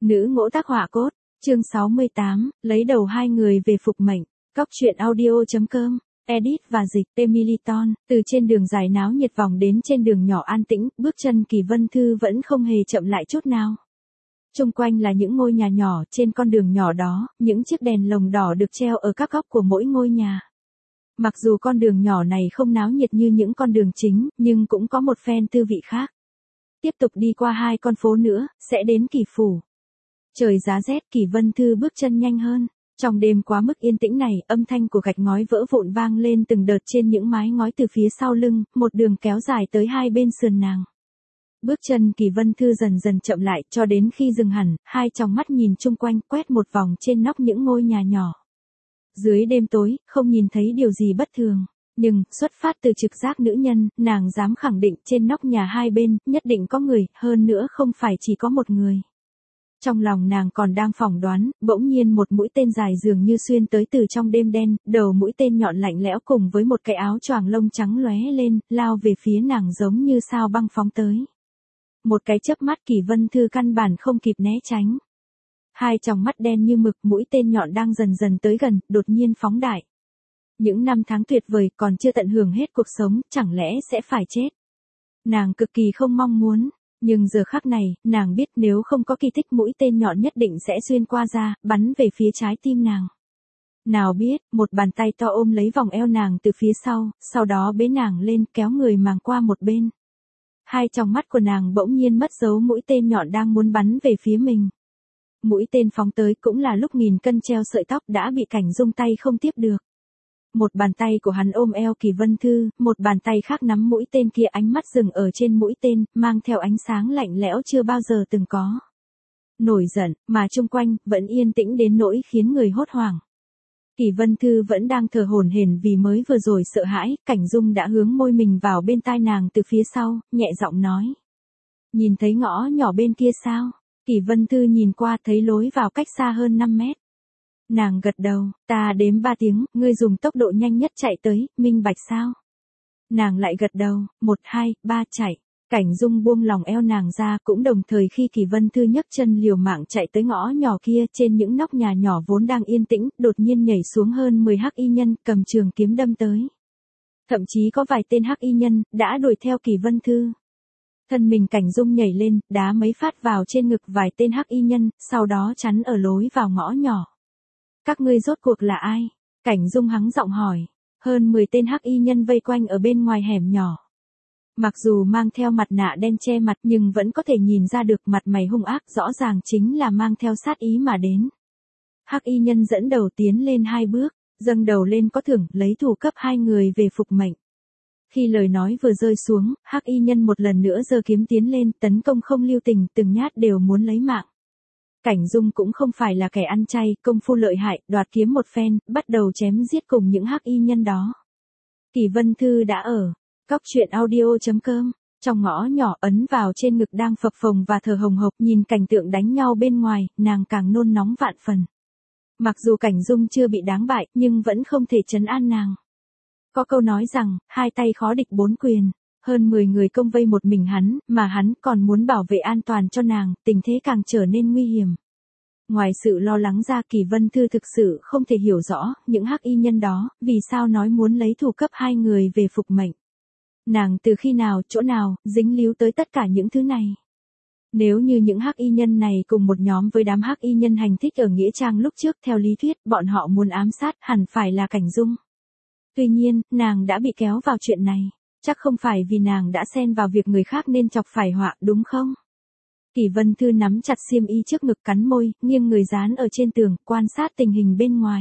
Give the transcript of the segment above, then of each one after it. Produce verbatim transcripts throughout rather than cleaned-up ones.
Nữ ngỗ tác họa cốt, chương sáu mươi tám, lấy đầu hai người về phục mệnh, Cóc truyện audio chấm com, edit và dịch, Emiliton, từ trên đường dài náo nhiệt vòng đến trên đường nhỏ an tĩnh, bước chân Kỳ Vân Thư vẫn không hề chậm lại chút nào. Xung quanh là những ngôi nhà nhỏ, trên con đường nhỏ đó, những chiếc đèn lồng đỏ được treo ở các góc của mỗi ngôi nhà. Mặc dù con đường nhỏ này không náo nhiệt như những con đường chính, nhưng cũng có một phen tư vị khác. Tiếp tục đi qua hai con phố nữa, sẽ đến Kỳ Phủ. Trời giá rét, Kỳ Vân Thư bước chân nhanh hơn. Trong đêm quá mức yên tĩnh này, âm thanh của gạch ngói vỡ vụn vang lên từng đợt trên những mái ngói từ phía sau lưng, một đường kéo dài tới hai bên sườn nàng. Bước chân Kỳ Vân Thư dần dần chậm lại, cho đến khi dừng hẳn, hai tròng mắt nhìn chung quanh, quét một vòng trên nóc những ngôi nhà nhỏ. Dưới đêm tối, không nhìn thấy điều gì bất thường. Nhưng, xuất phát từ trực giác nữ nhân, nàng dám khẳng định trên nóc nhà hai bên, nhất định có người, hơn nữa không phải chỉ có một người. Trong lòng nàng còn đang phỏng đoán, bỗng nhiên một mũi tên dài dường như xuyên tới từ trong đêm đen, đầu mũi tên nhọn lạnh lẽo cùng với một cái áo choàng lông trắng lóe lên, lao về phía nàng giống như sao băng phóng tới. Một cái chớp mắt Kỳ Vân Thư căn bản không kịp né tránh. Hai tròng mắt đen như mực, mũi tên nhọn đang dần dần tới gần, đột nhiên phóng đại. Những năm tháng tuyệt vời còn chưa tận hưởng hết cuộc sống, chẳng lẽ sẽ phải chết. Nàng cực kỳ không mong muốn, nhưng giờ khắc này, nàng biết nếu không có kỳ tích mũi tên nhọn nhất định sẽ xuyên qua ra, bắn về phía trái tim nàng. Nào biết, một bàn tay to ôm lấy vòng eo nàng từ phía sau, sau đó bế nàng lên kéo người màng qua một bên. Hai tròng mắt của nàng bỗng nhiên mất dấu mũi tên nhọn đang muốn bắn về phía mình. Mũi tên phóng tới cũng là lúc nghìn cân treo sợi tóc đã bị Cảnh Dung tay không tiếp được. Một bàn tay của hắn ôm eo Kỳ Vân Thư, một bàn tay khác nắm mũi tên kia, ánh mắt dừng ở trên mũi tên, mang theo ánh sáng lạnh lẽo chưa bao giờ từng có. Nổi giận, mà chung quanh, vẫn yên tĩnh đến nỗi khiến người hốt hoảng. Kỳ Vân Thư vẫn đang thở hổn hển vì mới vừa rồi sợ hãi, Cảnh Dung đã hướng môi mình vào bên tai nàng từ phía sau, nhẹ giọng nói. Nhìn thấy ngõ nhỏ bên kia sao? Kỳ Vân Thư nhìn qua thấy lối vào cách xa hơn năm mét. Nàng gật đầu, ta đếm ba tiếng, ngươi dùng tốc độ nhanh nhất chạy tới, minh bạch sao? Nàng lại gật đầu, một hai, ba chạy. Cảnh Dung buông lòng eo nàng ra, cũng đồng thời khi Kỳ Vân Thư nhấc chân liều mạng chạy tới ngõ nhỏ kia, trên những nóc nhà nhỏ vốn đang yên tĩnh, đột nhiên nhảy xuống hơn mười hắc y nhân, cầm trường kiếm đâm tới. Thậm chí có vài tên hắc y nhân, đã đuổi theo Kỳ Vân Thư. Thân mình Cảnh Dung nhảy lên, đá mấy phát vào trên ngực vài tên hắc y nhân, sau đó chắn ở lối vào ngõ nhỏ. Các ngươi rốt cuộc là ai? Cảnh Dung hắng giọng hỏi. Hơn mười tên hắc y nhân vây quanh ở bên ngoài hẻm nhỏ. Mặc dù mang theo mặt nạ đen che mặt nhưng vẫn có thể nhìn ra được mặt mày hung ác, rõ ràng chính là mang theo sát ý mà đến. Hắc y nhân dẫn đầu tiến lên hai bước, dâng đầu lên có thưởng, lấy thủ cấp hai người về phục mệnh. Khi lời nói vừa rơi xuống, hắc y nhân một lần nữa giơ kiếm tiến lên, tấn công không lưu tình, từng nhát đều muốn lấy mạng. Cảnh Dung cũng không phải là kẻ ăn chay, công phu lợi hại, đoạt kiếm một phen, bắt đầu chém giết cùng những hắc y nhân đó. Kỳ Vân Thư đã ở Cóc truyện audio chấm com, trong ngõ nhỏ, ấn vào trên ngực đang phập phồng và thở hồng hộc, nhìn cảnh tượng đánh nhau bên ngoài, nàng càng nôn nóng vạn phần. Mặc dù Cảnh Dung chưa bị đáng bại, nhưng vẫn không thể trấn an nàng. Có câu nói rằng, hai tay khó địch bốn quyền, hơn mười người công vây một mình hắn, mà hắn còn muốn bảo vệ an toàn cho nàng, tình thế càng trở nên nguy hiểm. Ngoài sự lo lắng ra, Kỳ Vân Thư thực sự không thể hiểu rõ, những hắc y nhân đó, vì sao nói muốn lấy thủ cấp hai người về phục mệnh. Nàng từ khi nào, chỗ nào, dính líu tới tất cả những thứ này. Nếu như những hắc y nhân này cùng một nhóm với đám hắc y nhân hành thích ở Nghĩa Trang lúc trước, theo lý thuyết, bọn họ muốn ám sát hẳn phải là Cảnh Dung. Tuy nhiên, nàng đã bị kéo vào chuyện này. Chắc không phải vì nàng đã xen vào việc người khác nên chọc phải họa, đúng không? Kỳ Vân Thư nắm chặt xiêm y trước ngực, cắn môi, nghiêng người dán ở trên tường, quan sát tình hình bên ngoài.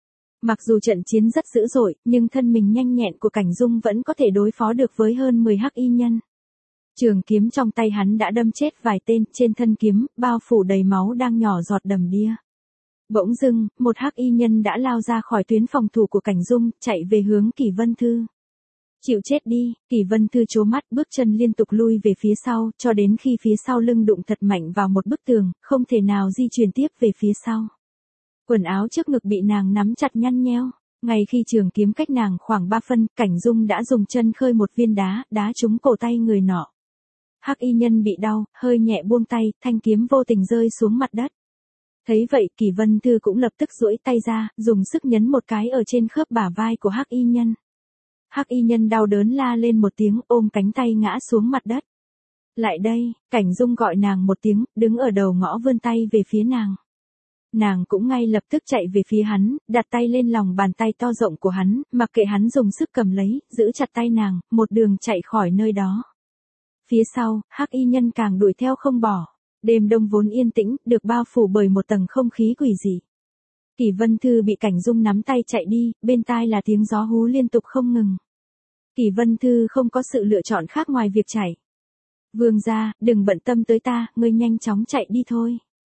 Mặc dù trận chiến rất dữ dội, nhưng thân mình nhanh nhẹn của Cảnh Dung vẫn có thể đối phó được với hơn mười hắc y nhân. Trường kiếm trong tay hắn đã đâm chết vài tên, trên thân kiếm, bao phủ đầy máu đang nhỏ giọt đầm đìa. Bỗng dưng, một hắc y nhân đã lao ra khỏi tuyến phòng thủ của Cảnh Dung, chạy về hướng Kỳ Vân Thư. Chịu chết đi, Kỳ Vân Thư trố mắt, bước chân liên tục lui về phía sau, cho đến khi phía sau lưng đụng thật mạnh vào một bức tường, không thể nào di chuyển tiếp về phía sau. Quần áo trước ngực bị nàng nắm chặt nhăn nheo. Ngay khi trường kiếm cách nàng khoảng ba phân, Cảnh Dung đã dùng chân khơi một viên đá, đá trúng cổ tay người nọ. Hắc y nhân bị đau, hơi nhẹ buông tay, thanh kiếm vô tình rơi xuống mặt đất. Thấy vậy, Kỳ Vân Thư cũng lập tức duỗi tay ra, dùng sức nhấn một cái ở trên khớp bả vai của Hắc y nhân. Hắc y nhân đau đớn la lên một tiếng, ôm cánh tay ngã xuống mặt đất. Lại đây, Cảnh Dung gọi nàng một tiếng, đứng ở đầu ngõ vươn tay về phía nàng. Nàng cũng ngay lập tức chạy về phía hắn, đặt tay lên lòng bàn tay to rộng của hắn, mặc kệ hắn dùng sức cầm lấy, giữ chặt tay nàng, một đường chạy khỏi nơi đó. Phía sau, Hắc y nhân càng đuổi theo không bỏ. Đêm đông vốn yên tĩnh, được bao phủ bởi một tầng không khí quỷ dị. Kỳ Vân Thư bị Cảnh Dung nắm tay chạy đi, bên tai là tiếng gió hú liên tục không ngừng. Kỳ Vân Thư không có sự lựa chọn khác ngoài việc chạy. Vương gia, đừng bận tâm tới ta, ngươi nhanh chóng chạy đi thôi.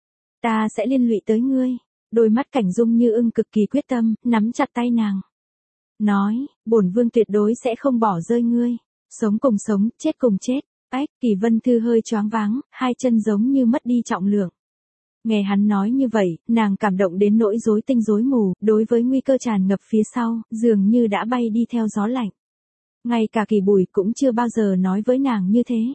Ta sẽ liên lụy tới ngươi. Đôi mắt Cảnh Dung như ưng cực kỳ quyết tâm, nắm chặt tay nàng. Nói, bổn vương tuyệt đối sẽ không bỏ rơi ngươi. Sống cùng sống, chết cùng chết. Ách, Kỳ Vân Thư hơi choáng váng, hai chân giống như mất đi trọng lượng. Nghe hắn nói như vậy, nàng cảm động đến nỗi rối tinh rối mù, đối với nguy cơ tràn ngập phía sau, dường như đã bay đi theo gió lạnh. Ngay cả Kỳ Bùi cũng chưa bao giờ nói với nàng như thế.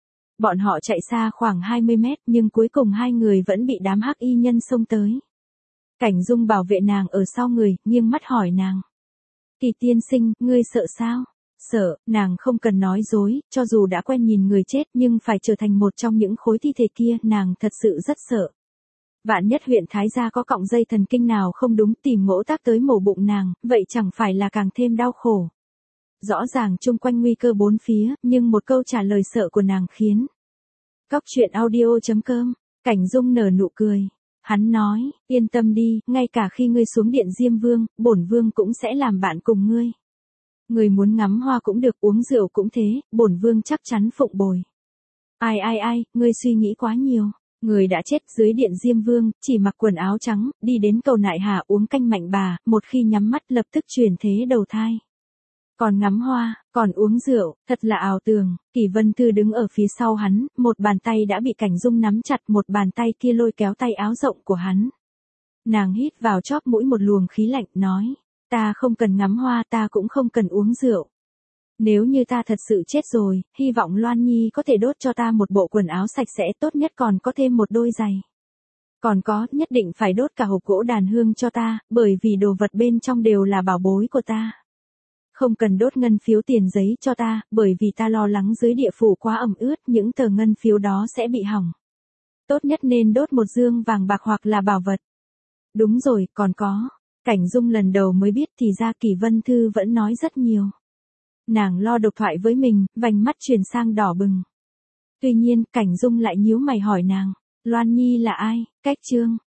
Bọn họ chạy xa khoảng hai mươi mét, nhưng cuối cùng hai người vẫn bị đám hắc y nhân xông tới. Cảnh Dung bảo vệ nàng ở sau người, nghiêng mắt hỏi nàng. Kỳ tiên sinh, ngươi sợ sao? Sợ, nàng không cần nói dối, cho dù đã quen nhìn người chết nhưng phải trở thành một trong những khối thi thể kia, nàng thật sự rất sợ. Vạn nhất huyện Thái Gia có cọng dây thần kinh nào không đúng tìm ngỗ tác tới mổ bụng nàng, vậy chẳng phải là càng thêm đau khổ. Rõ ràng chung quanh nguy cơ bốn phía, nhưng một câu trả lời sợ của nàng khiến. Cóc truyện audio chấm com, Cảnh Dung nở nụ cười. Hắn nói, yên tâm đi, ngay cả khi ngươi xuống điện Diêm Vương, bổn vương cũng sẽ làm bạn cùng ngươi. Người muốn ngắm hoa cũng được, uống rượu cũng thế, bổn vương chắc chắn phụng bồi. Ai ai ai, ngươi suy nghĩ quá nhiều. Người đã chết dưới điện Diêm Vương, chỉ mặc quần áo trắng, đi đến cầu Nại Hà uống canh mạnh bà, một khi nhắm mắt lập tức chuyển thế đầu thai. Còn ngắm hoa, còn uống rượu, thật là ảo tưởng. Kỳ Vân Thư đứng ở phía sau hắn, một bàn tay đã bị Cảnh Dung nắm chặt, một bàn tay kia lôi kéo tay áo rộng của hắn. Nàng hít vào chóp mũi một luồng khí lạnh, nói, ta không cần ngắm hoa, ta cũng không cần uống rượu. Nếu như ta thật sự chết rồi, hy vọng Loan Nhi có thể đốt cho ta một bộ quần áo sạch sẽ, tốt nhất còn có thêm một đôi giày. Còn có, nhất định phải đốt cả hộp gỗ đàn hương cho ta, bởi vì đồ vật bên trong đều là bảo bối của ta. Không cần đốt ngân phiếu tiền giấy cho ta, bởi vì ta lo lắng dưới địa phủ quá ẩm ướt, những tờ ngân phiếu đó sẽ bị hỏng. Tốt nhất nên đốt một dương vàng bạc hoặc là bảo vật. Đúng rồi, còn có. Cảnh Dung lần đầu mới biết thì ra Kỳ Vân Thư vẫn nói rất nhiều. Nàng lo độc thoại với mình, vành mắt chuyển sang đỏ bừng. Tuy nhiên, Cảnh Dung lại nhíu mày hỏi nàng, Loan Nhi là ai, cách chương.